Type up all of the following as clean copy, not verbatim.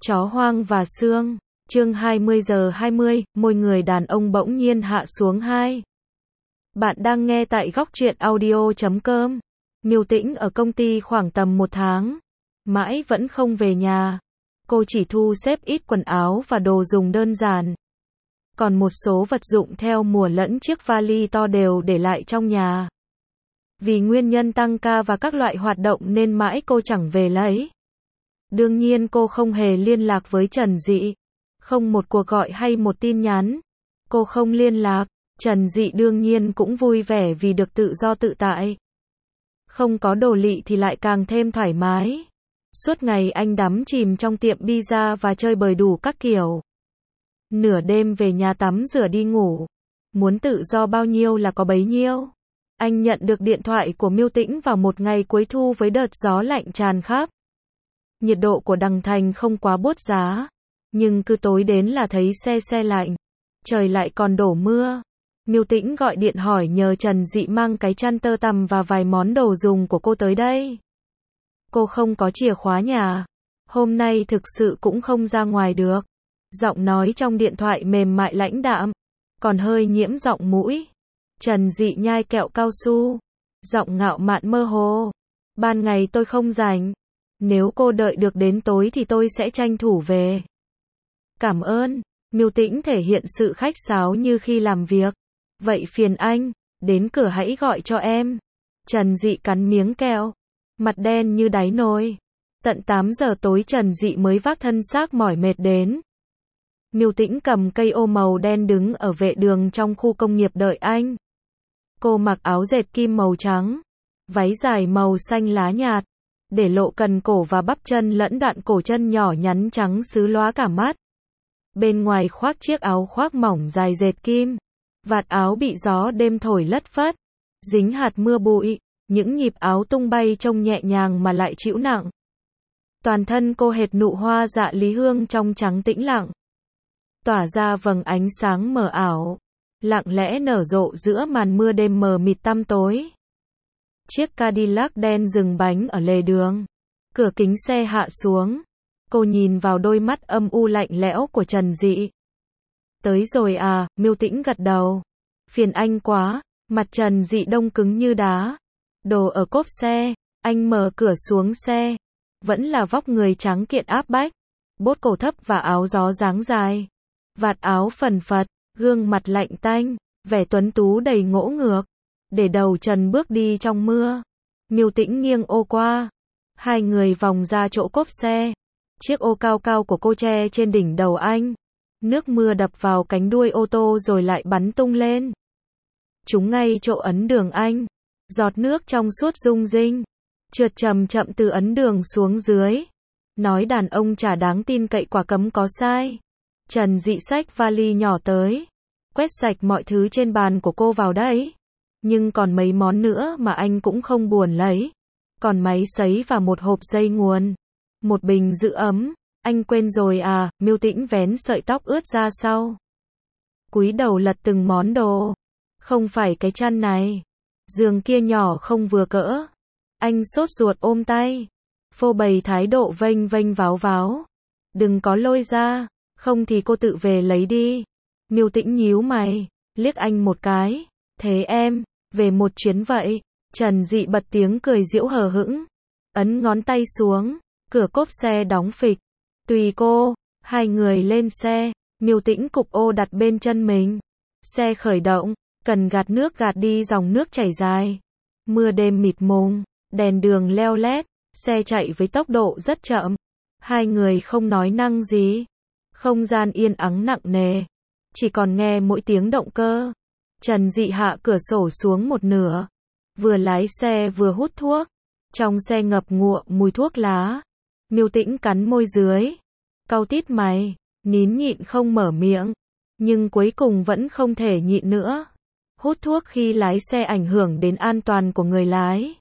Chó hoang và xương. Chương 20:20, môi người đàn ông bỗng nhiên hạ xuống 2. Bạn đang nghe tại góc truyện audio.com. Miêu Tĩnh ở công ty khoảng tầm 1 tháng. Mãi vẫn không về nhà. Cô chỉ thu xếp ít quần áo và đồ dùng đơn giản. Còn một số vật dụng theo mùa lẫn chiếc vali to đều để lại trong nhà. Vì nguyên nhân tăng ca và các loại hoạt động nên mãi cô chẳng về lấy. Đương nhiên cô không hề liên lạc với Trần Dị. Không một cuộc gọi hay một tin nhắn. Cô không liên lạc. Trần Dị đương nhiên cũng vui vẻ vì được tự do tự tại. Không có đồ lị thì lại càng thêm thoải mái. Suốt ngày anh đắm chìm trong tiệm pizza và chơi bời đủ các kiểu. Nửa đêm về nhà tắm rửa đi ngủ. Muốn tự do bao nhiêu là có bấy nhiêu. Anh nhận được điện thoại của Miêu Tĩnh vào một ngày cuối thu với đợt gió lạnh tràn khắp. Nhiệt độ của Đằng Thành không quá buốt giá. Nhưng cứ tối đến là thấy se lạnh. Trời lại còn đổ mưa. Miêu Tĩnh gọi điện hỏi nhờ Trần Dị mang cái chăn tơ tằm và vài món đồ dùng của cô tới đây. Cô không có chìa khóa nhà. Hôm nay thực sự cũng không ra ngoài được. Giọng nói trong điện thoại mềm mại lãnh đạm. Còn hơi nhiễm giọng mũi. Trần Dị nhai kẹo cao su. Giọng ngạo mạn mơ hồ. Ban ngày tôi không rảnh. Nếu cô đợi được đến tối thì tôi sẽ tranh thủ về. Cảm ơn. Miêu Tĩnh thể hiện sự khách sáo như khi làm việc. Vậy phiền anh, đến cửa hãy gọi cho em. Trần Dị cắn miếng kẹo. Mặt đen như đáy nồi. Tận 8 giờ tối Trần Dị mới vác thân xác mỏi mệt đến. Miêu Tĩnh cầm cây ô màu đen đứng ở vệ đường trong khu công nghiệp đợi anh. Cô mặc áo dệt kim màu trắng. Váy dài màu xanh lá nhạt. Để lộ cần cổ và bắp chân lẫn đoạn cổ chân nhỏ nhắn trắng xứ lóa cả mắt. Bên ngoài khoác chiếc áo khoác mỏng dài dệt kim. Vạt áo bị gió đêm thổi lất phất. Dính hạt mưa bụi. Những nhịp áo tung bay trông nhẹ nhàng mà lại trĩu nặng. Toàn thân cô hệt nụ hoa dạ lý hương trong trắng tĩnh lặng. Tỏa ra vầng ánh sáng mờ ảo. Lặng lẽ nở rộ giữa màn mưa đêm mờ mịt tăm tối. Chiếc Cadillac đen dừng bánh ở lề đường. Cửa kính xe hạ xuống. Cô nhìn vào đôi mắt âm u lạnh lẽo của Trần Dị. Tới rồi à, Miêu Tĩnh gật đầu. Phiền anh quá. Mặt Trần Dị đông cứng như đá. Đồ ở cốp xe. Anh mở cửa xuống xe. Vẫn là vóc người trắng kiện áp bách. Bốt cổ thấp và áo gió dáng dài. Vạt áo phần phật. Gương mặt lạnh tanh. Vẻ tuấn tú đầy ngỗ ngược. Để đầu Trần bước đi trong mưa. Miêu Tĩnh nghiêng ô qua. Hai người vòng ra chỗ cốp xe. Chiếc ô cao cao của cô che trên đỉnh đầu anh. Nước mưa đập vào cánh đuôi ô tô rồi lại bắn tung lên. Trúng ngay chỗ ấn đường anh. Giọt nước trong suốt rung rinh. Trượt chậm chậm từ ấn đường xuống dưới. Nói đàn ông chả đáng tin cậy quả cấm có sai. Trần Dị xách vali nhỏ tới. Quét sạch mọi thứ trên bàn của cô vào đấy. Nhưng còn mấy món nữa mà anh cũng không buồn lấy. Còn máy sấy và một hộp dây nguồn. Một bình giữ ấm. Anh quên rồi à, Miêu Tĩnh vén sợi tóc ướt ra sau. Cúi đầu lật từng món đồ. Không phải cái chăn này. Giường kia nhỏ không vừa cỡ. Anh sốt ruột ôm tay. Phô bày thái độ vênh vênh váo váo. Đừng có lôi ra. Không thì cô tự về lấy đi. Miêu Tĩnh nhíu mày. Liếc anh một cái. Thế em, về một chuyến vậy. Trần Dị bật tiếng cười giễu hờ hững. Ấn ngón tay xuống. Cửa cốp xe đóng phịch. Tùy cô. Hai người lên xe. Miêu Tĩnh cụp ô đặt bên chân mình. Xe khởi động. Cần gạt nước gạt đi dòng nước chảy dài. Mưa đêm mịt mùng. Đèn đường leo lét. Xe chạy với tốc độ rất chậm. Hai người không nói năng gì. Không gian yên ắng nặng nề. Chỉ còn nghe mỗi tiếng động cơ. Trần Dị hạ cửa sổ xuống một nửa. Vừa lái xe vừa hút thuốc. Trong xe ngập ngụa mùi thuốc lá. Miêu Tĩnh cắn môi dưới. Cau tít mày. Nín nhịn không mở miệng. Nhưng cuối cùng vẫn không thể nhịn nữa. Hút thuốc khi lái xe ảnh hưởng đến an toàn của người lái.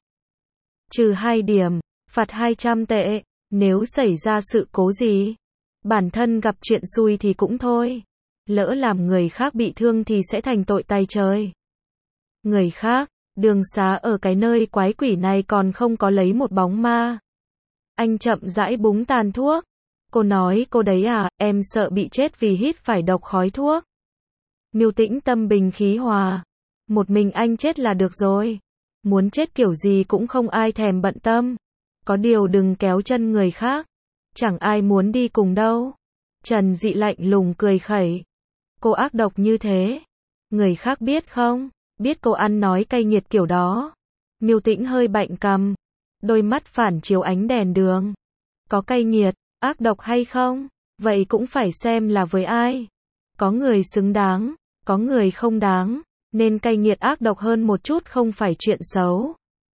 Trừ 2 điểm. Phạt 200 tệ. Nếu xảy ra sự cố gì. Bản thân gặp chuyện xui thì cũng thôi. Lỡ làm người khác bị thương thì sẽ thành tội tày trời. Người khác. Đường xá ở cái nơi quái quỷ này còn không có lấy một bóng ma. Anh chậm rãi búng tàn thuốc. Cô nói cô đấy à, em sợ bị chết vì hít phải độc khói thuốc. Miêu Tĩnh tâm bình khí hòa. Một mình anh chết là được rồi. Muốn chết kiểu gì cũng không ai thèm bận tâm. Có điều đừng kéo chân người khác. Chẳng ai muốn đi cùng đâu. Trần Dị lạnh lùng cười khẩy. Cô ác độc như thế. Người khác biết không? Biết cô ăn nói cay nghiệt kiểu đó. Miêu Tĩnh hơi bạnh cằm. Đôi mắt phản chiếu ánh đèn đường. Có cay nghiệt, ác độc hay không? Vậy cũng phải xem là với ai. Có người xứng đáng, có người không đáng. Nên cay nghiệt ác độc hơn một chút không phải chuyện xấu.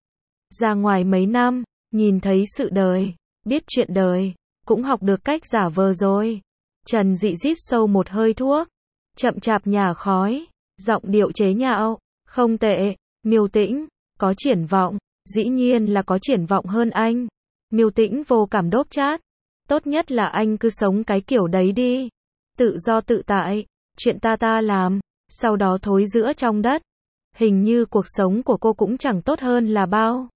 Ra ngoài mấy năm, nhìn thấy sự đời, biết chuyện đời, cũng học được cách giả vờ rồi. Trần Dị rít sâu một hơi thuốc, chậm chạp nhả khói, giọng điệu chế nhạo, không tệ, Miêu Tĩnh, có triển vọng, dĩ nhiên là có triển vọng hơn anh. Miêu Tĩnh vô cảm đốp chát, tốt nhất là anh cứ sống cái kiểu đấy đi, tự do tự tại, chuyện ta làm, sau đó thối rữa trong đất. Hình như cuộc sống của cô cũng chẳng tốt hơn là bao.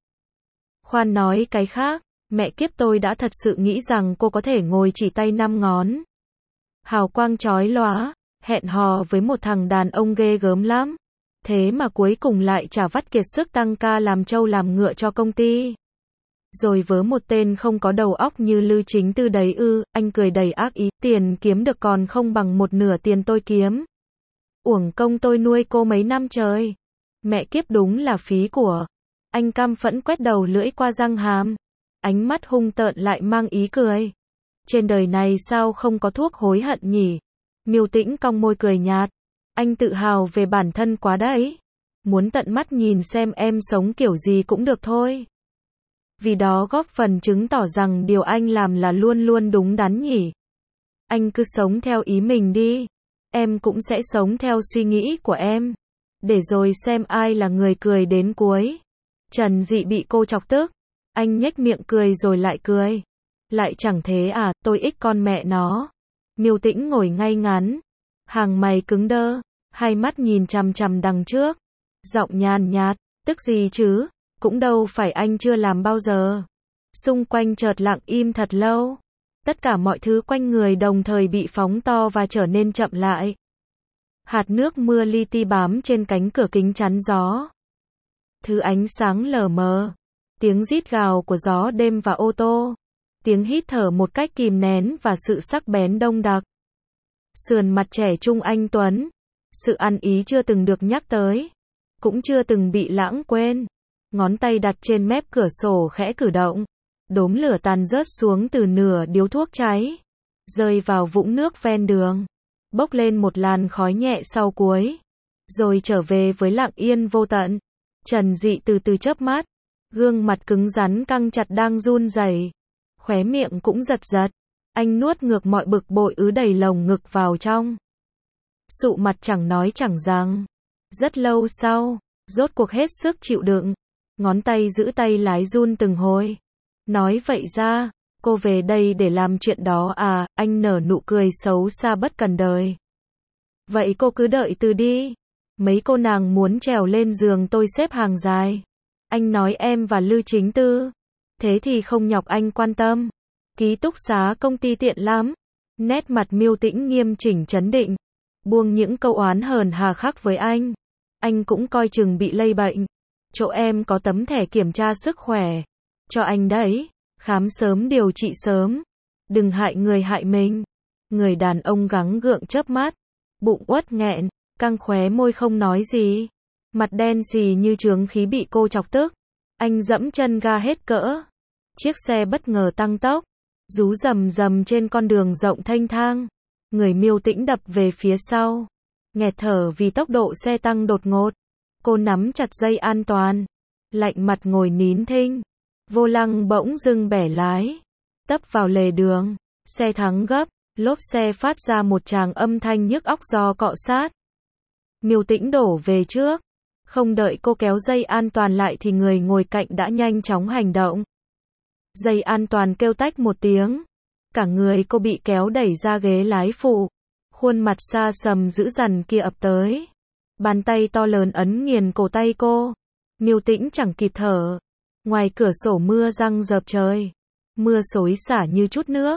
Khoan nói cái khác, mẹ kiếp tôi đã thật sự nghĩ rằng cô có thể ngồi chỉ tay 5 ngón. Hào quang chói lóa, hẹn hò với một thằng đàn ông ghê gớm lắm. Thế mà cuối cùng lại chả vắt kiệt sức tăng ca làm trâu làm ngựa cho công ty. Rồi vớ một tên không có đầu óc như Lư Chính Tư đấy ư, anh cười đầy ác ý, tiền kiếm được còn không bằng một nửa tiền tôi kiếm. Uổng công tôi nuôi cô mấy năm trời. Mẹ kiếp đúng là phí của. Anh căm phẫn quét đầu lưỡi qua răng hàm. Ánh mắt hung tợn lại mang ý cười. Trên đời này sao không có thuốc hối hận nhỉ? Miêu Tĩnh cong môi cười nhạt. Anh tự hào về bản thân quá đấy. Muốn tận mắt nhìn xem em sống kiểu gì cũng được thôi. Vì đó góp phần chứng tỏ rằng điều anh làm là luôn luôn đúng đắn nhỉ. Anh cứ sống theo ý mình đi. Em cũng sẽ sống theo suy nghĩ của em. Để rồi xem ai là người cười đến cuối. Trần Dị bị cô chọc tức. Anh nhếch miệng cười rồi lại cười. Lại chẳng thế à, tôi ích con mẹ nó. Miêu Tĩnh ngồi ngay ngắn. Hàng mày cứng đơ. Hai mắt nhìn chằm chằm đằng trước. Giọng nhàn nhạt, tức gì chứ, cũng đâu phải anh chưa làm bao giờ. Xung quanh chợt lặng im thật lâu. Tất cả mọi thứ quanh người đồng thời bị phóng to và trở nên chậm lại. Hạt nước mưa li ti bám trên cánh cửa kính chắn gió. Thứ ánh sáng lờ mờ. Tiếng rít gào của gió đêm và ô tô. Tiếng hít thở một cách kìm nén và sự sắc bén đông đặc. Sườn mặt trẻ trung anh tuấn. Sự ăn ý chưa từng được nhắc tới. Cũng chưa từng bị lãng quên. Ngón tay đặt trên mép cửa sổ khẽ cử động. Đốm lửa tàn rớt xuống từ nửa điếu thuốc cháy. Rơi vào vũng nước ven đường. Bốc lên một làn khói nhẹ sau cuối. Rồi trở về với lặng yên vô tận. Trần Dị từ từ chớp mắt. Gương mặt cứng rắn căng chặt đang run rẩy. Khóe miệng cũng giật giật. Anh nuốt ngược mọi bực bội ứ đầy lồng ngực vào trong. Sụ mặt chẳng nói chẳng rằng. Rất lâu sau, rốt cuộc hết sức chịu đựng. Ngón tay giữ tay lái run từng hồi. Nói vậy ra, cô về đây để làm chuyện đó à, anh nở nụ cười xấu xa bất cần đời. Vậy cô cứ đợi từ đi. Mấy cô nàng muốn trèo lên giường tôi xếp hàng dài. Anh nói em và Lư Chính Tư. Thế thì không nhọc anh quan tâm. Ký túc xá công ty tiện lắm. Nét mặt Miêu Tĩnh nghiêm chỉnh trấn định. Buông những câu oán hờn hà khắc với anh. Anh cũng coi chừng bị lây bệnh. Chỗ em có tấm thẻ kiểm tra sức khỏe. Cho anh đấy. Khám sớm điều trị sớm. Đừng hại người hại mình. Người đàn ông gắng gượng chớp mắt. Bụng uất nghẹn. Căng khóe môi không nói gì. Mặt đen xì như chướng khí bị cô chọc tức. Anh dẫm chân ga hết cỡ. Chiếc xe bất ngờ tăng tốc. Rú rầm rầm trên con đường rộng thênh thang. Người Miêu Tĩnh đập về phía sau. Nghẹt thở vì tốc độ xe tăng đột ngột. Cô nắm chặt dây an toàn. Lạnh mặt ngồi nín thinh. Vô lăng bỗng dưng bẻ lái. Tấp vào lề đường. Xe thắng gấp. Lốp xe phát ra một tràng âm thanh nhức óc do cọ sát. Miêu Tĩnh đổ về trước. Không đợi cô kéo dây an toàn lại thì người ngồi cạnh đã nhanh chóng hành động. Dây an toàn kêu tách một tiếng. Cả người cô bị kéo đẩy ra ghế lái phụ. Khuôn mặt xa sầm dữ dằn kia ập tới. Bàn tay to lớn ấn nghiền cổ tay cô. Miêu Tĩnh chẳng kịp thở. Ngoài cửa sổ mưa răng rợp trời. Mưa xối xả như chút nước.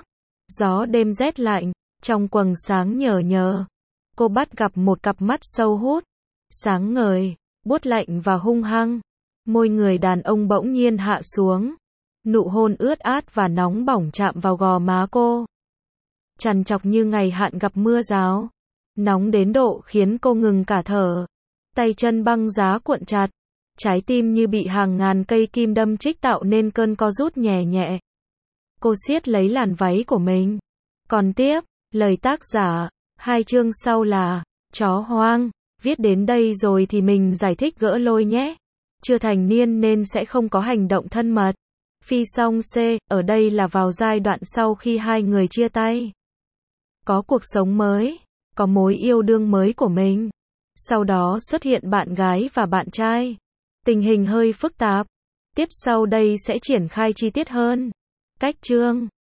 Gió đêm rét lạnh, trong quầng sáng nhờ nhờ. Cô bắt gặp một cặp mắt sâu hút, sáng ngời, buốt lạnh và hung hăng. Môi người đàn ông bỗng nhiên hạ xuống. Nụ hôn ướt át và nóng bỏng chạm vào gò má cô. Trằn trọc như ngày hạn gặp mưa ráo. Nóng đến độ khiến cô ngừng cả thở. Tay chân băng giá cuộn chặt. Trái tim như bị hàng ngàn cây kim đâm chích tạo nên cơn co rút nhẹ nhẹ. Cô siết lấy làn váy của mình. Còn tiếp, lời tác giả, 2 chương sau là, chó hoang. Viết đến đây rồi thì mình giải thích gỡ lôi nhé. Chưa thành niên nên sẽ không có hành động thân mật. Phi song C, ở đây là vào giai đoạn sau khi hai người chia tay. Có cuộc sống mới, có mối yêu đương mới của mình. Sau đó xuất hiện bạn gái và bạn trai. Tình hình hơi phức tạp. Tiếp sau đây sẽ triển khai chi tiết hơn. Cách chương